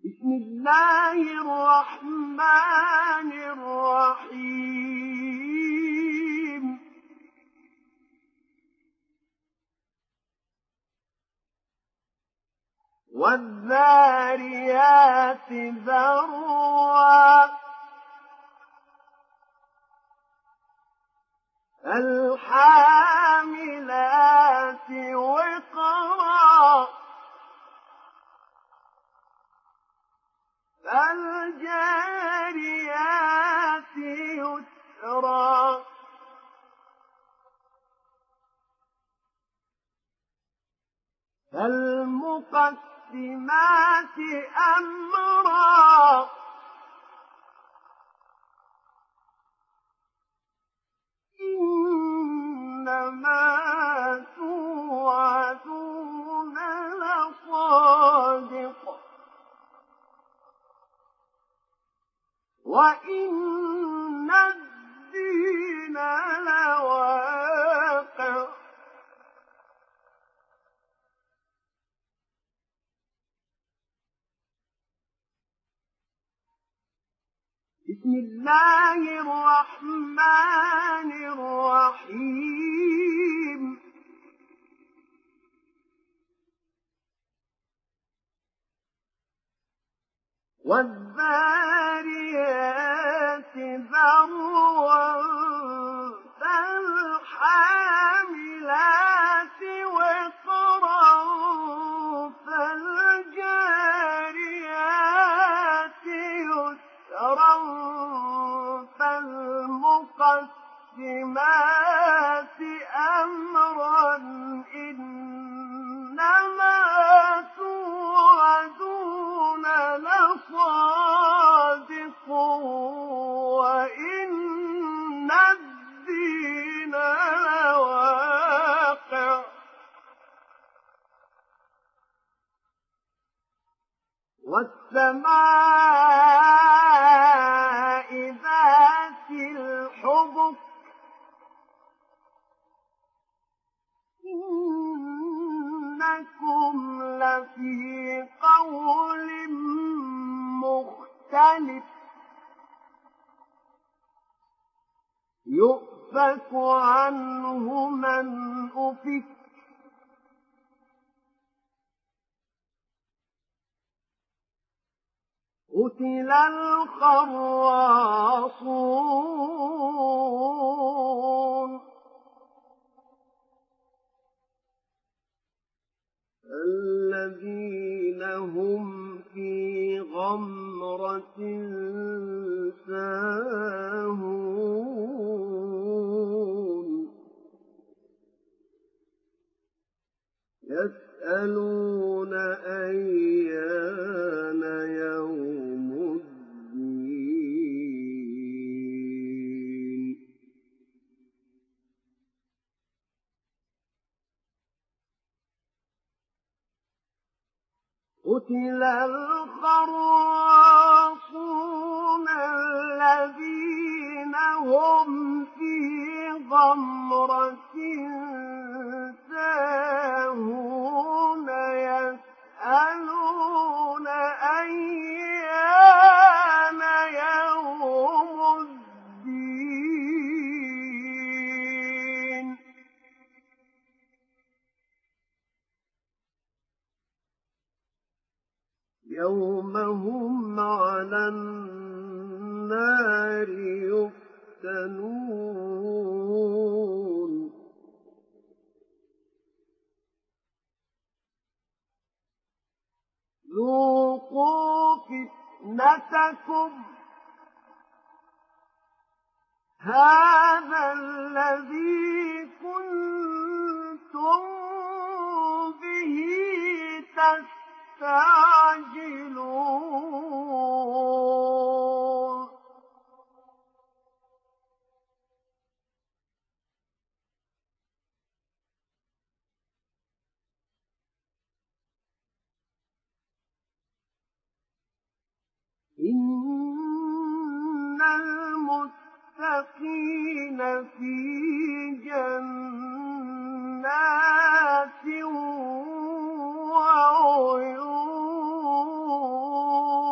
بسم الله الرحمن الرحيم والذاريات ذروا فالحاملات وقرا فالجاريات يسرا فالمقسمات أمرا إنما توعدون لصادق وإن الدين لواقع بسم الله الرحمن الرحيم والذاريات ذروا فالحاملات وقرا فالجاريات يسرا فالمقسمات أمرا إنما توعدون لصادق وإن الدين لواقع والسماء ذات الحبك إنكم لفي قول مختلف يؤفك عنه من أفك قتل الخراصون الذين هم في غمرة ساهون يسألون أيان يوم الدين قتل الخراصون الذين هم في غمرة ساهون يسألون أيان يوم الدين يوم هم على النار يفتنون ذوقوا فتنتكم هذا الذي كنتم به تستعجلون إن المتقين في جنات وعيون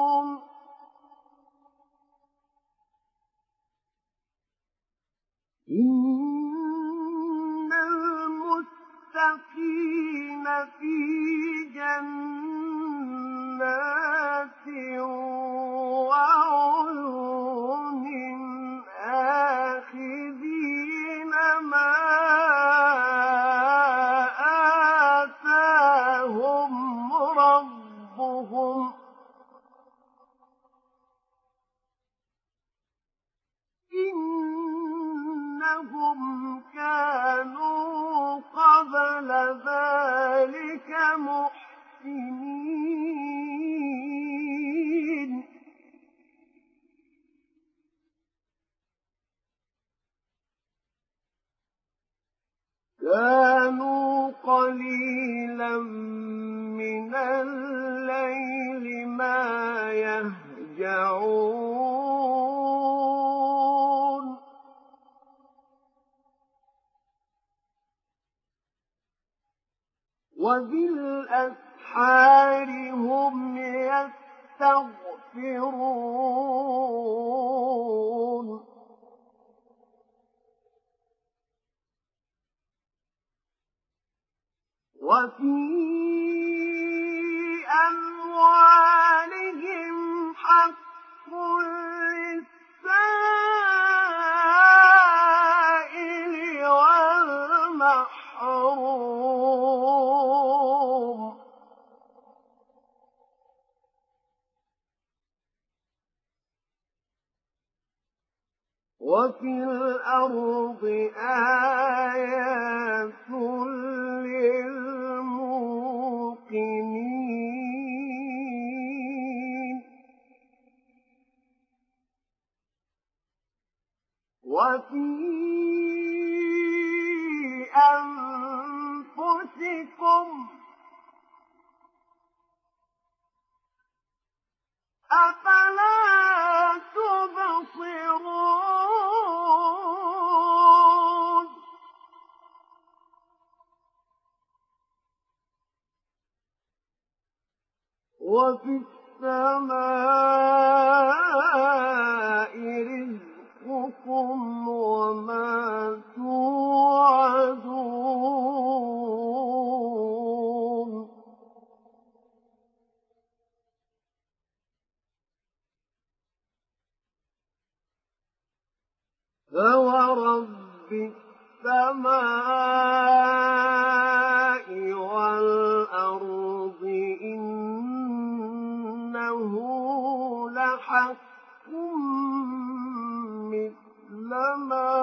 يرجعون وبالأسحار هم يستغفرون وفي أموالهم حق للسائل والمحروم وفي الأرض آيات للموقنين وفي أنفسكم أفلا تبصرون وفي السماء رزقكم وما توعدون فورب السماء والأرض إنه لحق مثل ما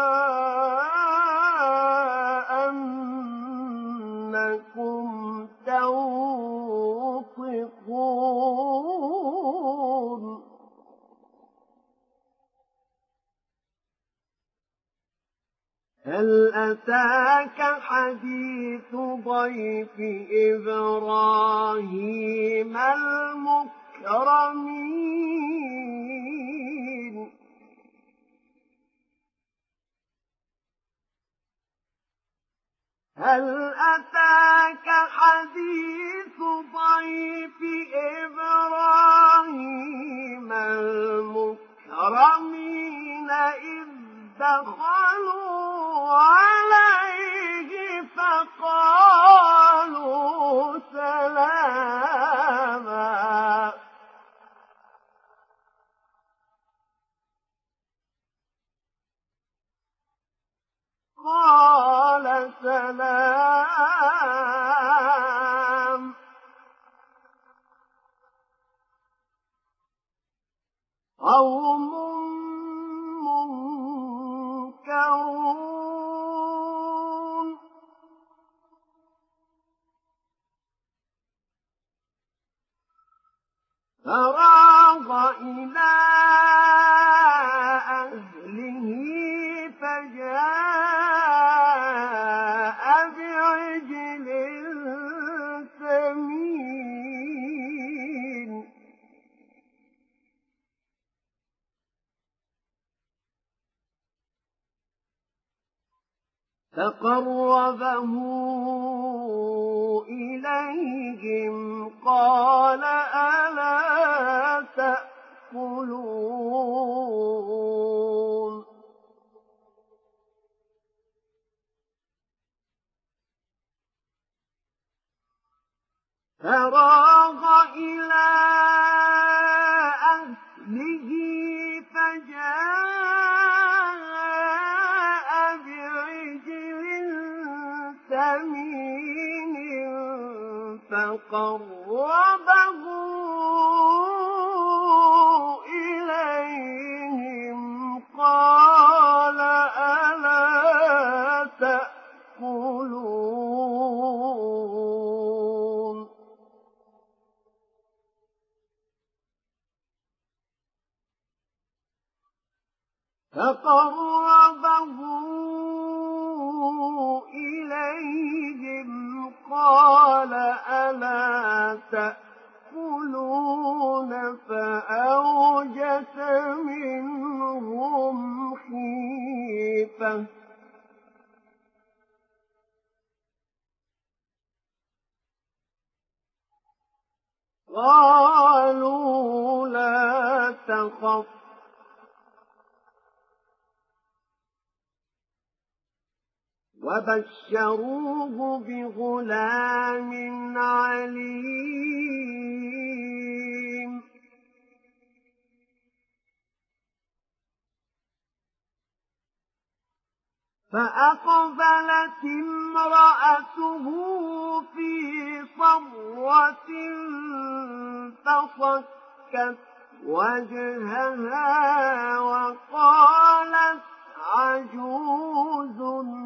أنكم تنطقون هل أتاك حديث ضيف إبراهيم المكرمين هل أتاك حديث ضيف إبراهيم المكرمين إذ دخلوا عليه فقالوا سلاما قال سلام قوم منكرون فراغ إلى أهله فجاء بعجل سمين فقربه إليهم قال ألا تأكلون فراغ إلى أهله فجاء بعجل سمين فقربه إليهم قال ألا تأكلون فقربه إليهم قال ألا تأكلون فأوى قالوا لا تخف وبشروه بغلام عليم فأقبلت امرأته في صرة فصكت وجهها وقالت عجوز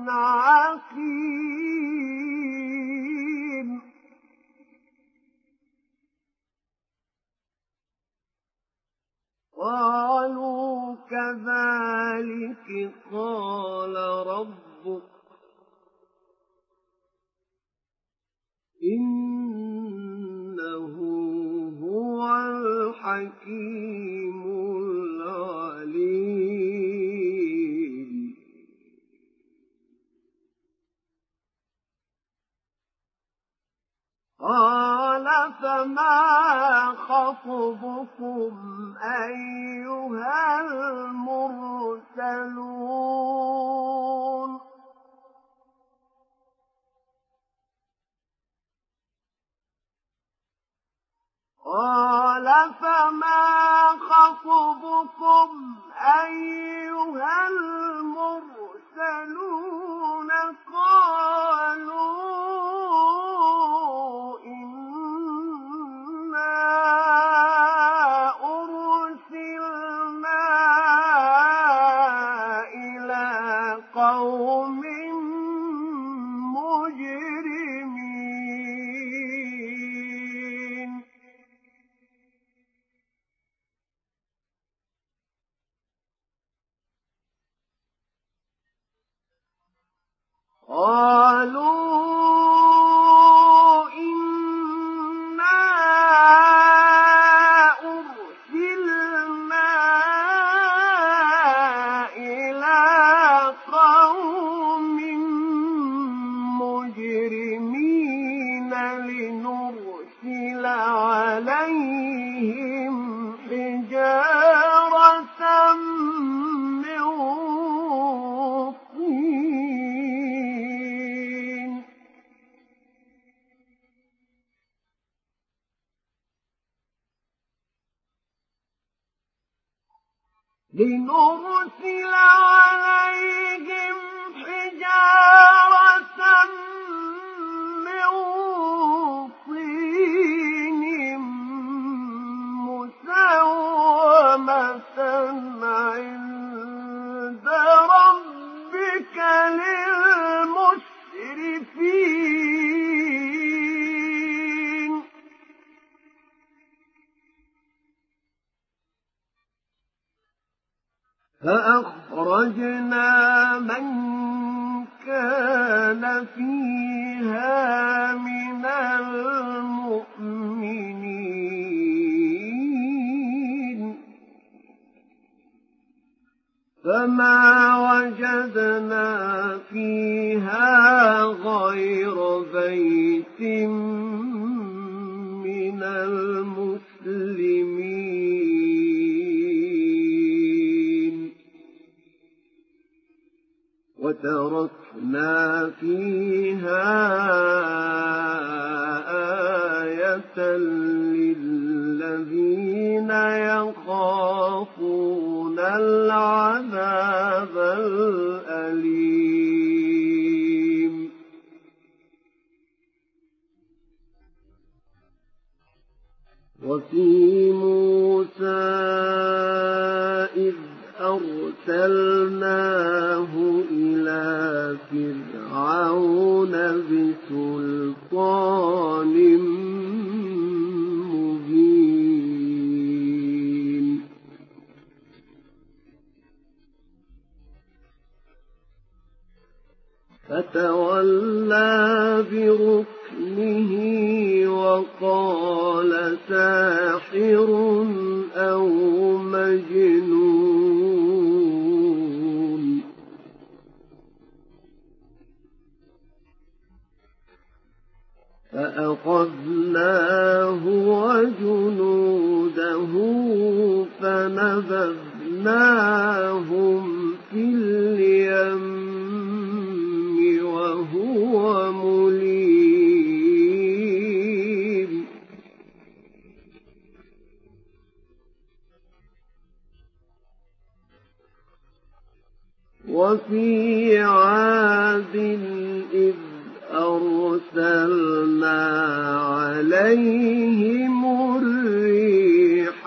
عقيم قالوا كذلك قال ربك إنه هو الحكيم العليم قال فما خطبكم أيها المرسلون قال فما خطبكم أيها المرسلون قالوا إنا أرسلنا إلى قوم مجرمين قالوا إنا أرسلنا إلى قوم مجرمين لنرسل عليهم حجارة من طين لنرسل عليهم حجارة من طين مسومة عند ربك للمسرفين فأخرجنا من كان فيها من المؤمنين فما وجدنا فيها غير بيت من المسلمين وتركنا فيها آية للذين يخافون العذاب الأليم وفي موسى إذ أرسلناه إلى فرعون بسلطان مبين فتولى بركنه وقال ساحر أو مجنون فأخذناه وجنوده جنوده فنبذناهم في اليم وهو مليم وفي عاد إذ أرسلنا عليهم الريح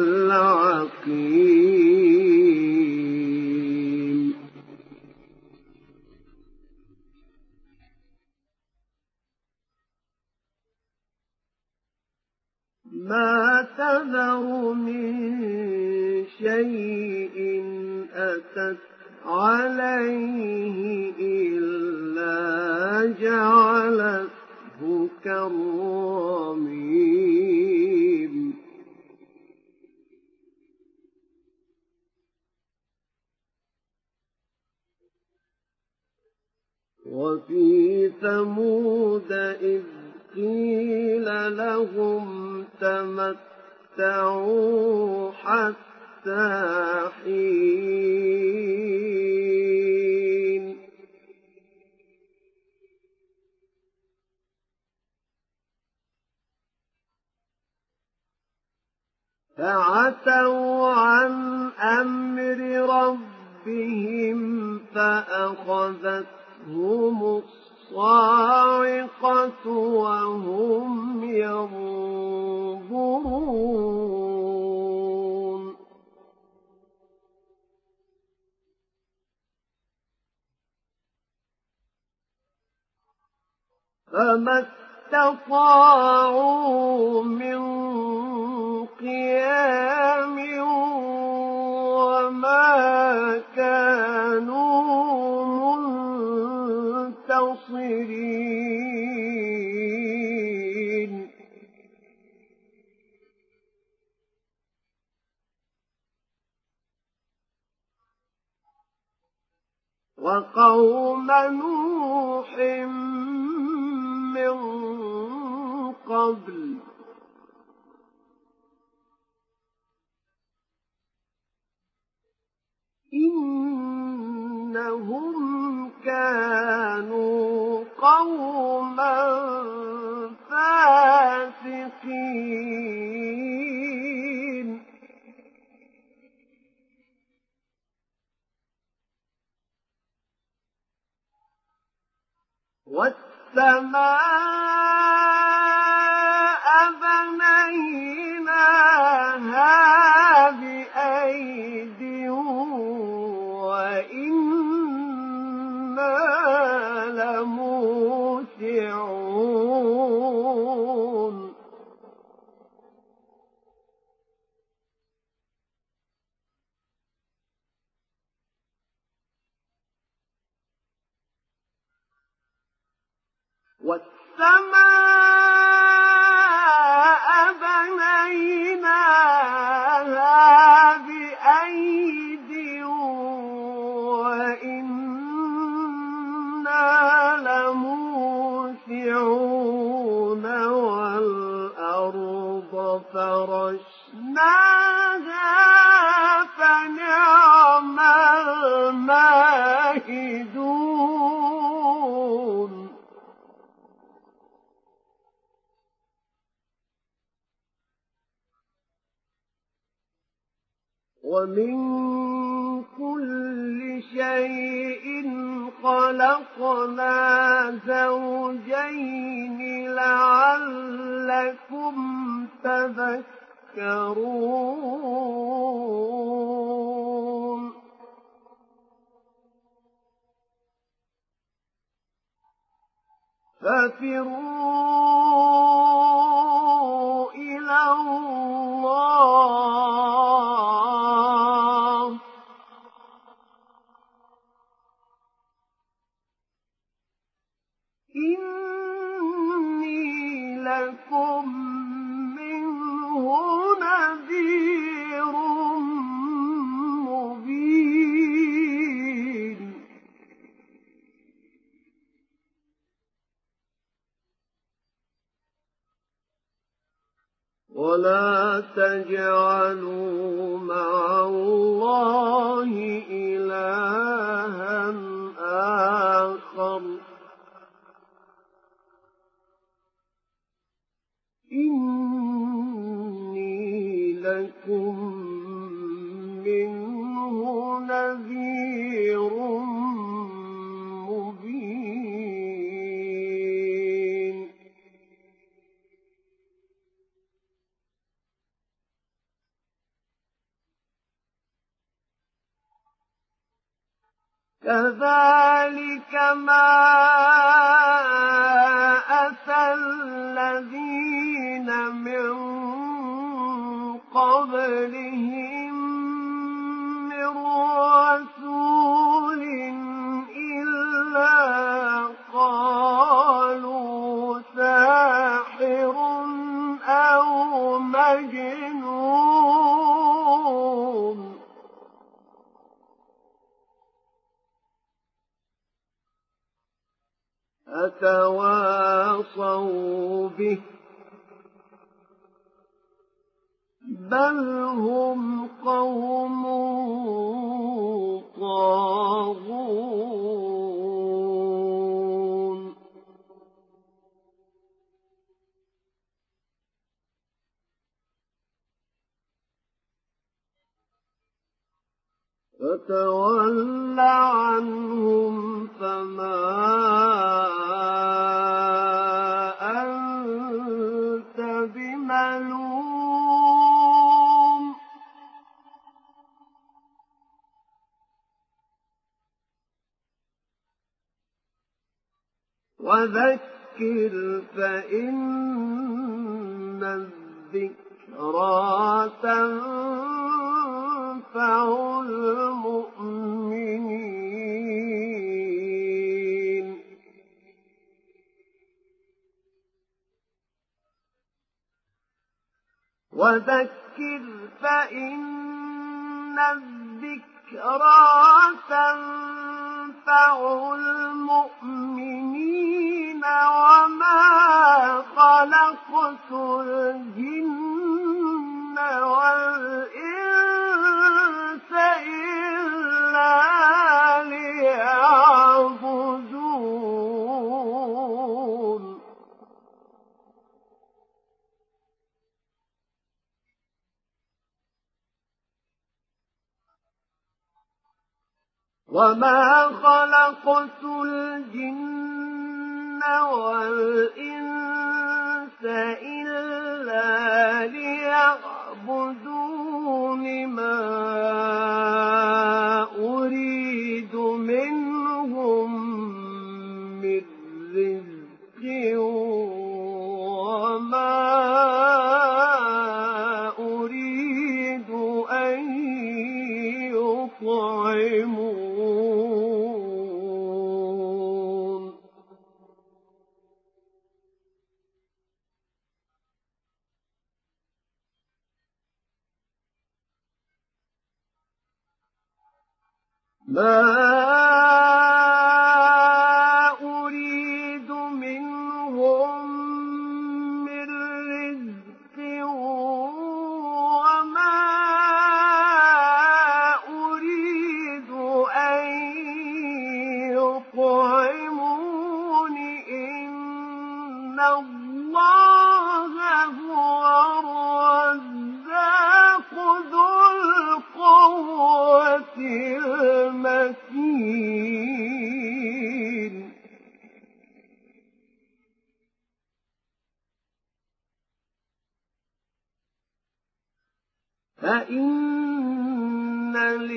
العقيم ما تذر من شيء أتت عليه إلا جعلته كالرميم وفي ثمود إذ قيل لهم تمتعوا حتى حين فعتوا عن أمر ربهم فأخذتهم الصاعقة وهم ينظرون فما استطاعوا من قيام وما كانوا منتصرين وقوم نوح من قبل إنهم كانوا قوما فاسقين والسماء بنيناها بأيد وإنا لموسعون والسماء بنيناها بأيد وإنا لموسعون والأرض فرشناها فنعم الماهدون ومن كل شيء خلقنا زوجين لعلكم تذكرون ففروا إلى الله إني لكم منه نذير مبين ولا ولا تجعلوا مع الله إلها آخر إني لكم منه نذير مبين كذلك ما أتى الذين من قبلهم من رسول إلا قالوا ساحر أو مجنون أتواصوا به بل هم قوم طاغون فتول عنهم فما أنت بملوم وذكر فإن الذكرى تنفع المؤمنين وذكر فإن الذكرى تنفع المؤمنين وما خلقت الجن والإنس إلا ليعبدون وما خلقت الجن والإنس إلا ليعبدون ما أريد منهم من رزق وما أريد أن يطعمون ما أريد منهم من رزق وما أريد أن يطعمون إن الله هو الرزاق ذو القوة المتين فإن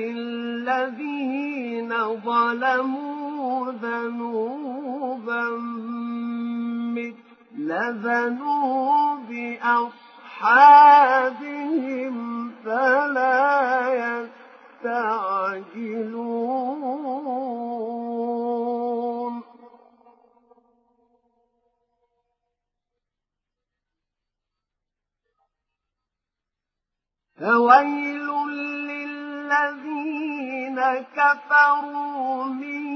للذين ظلموا ذنوبا مثل ذنوب أصحابهم فلا يستعجلون فويل للذين كفروا من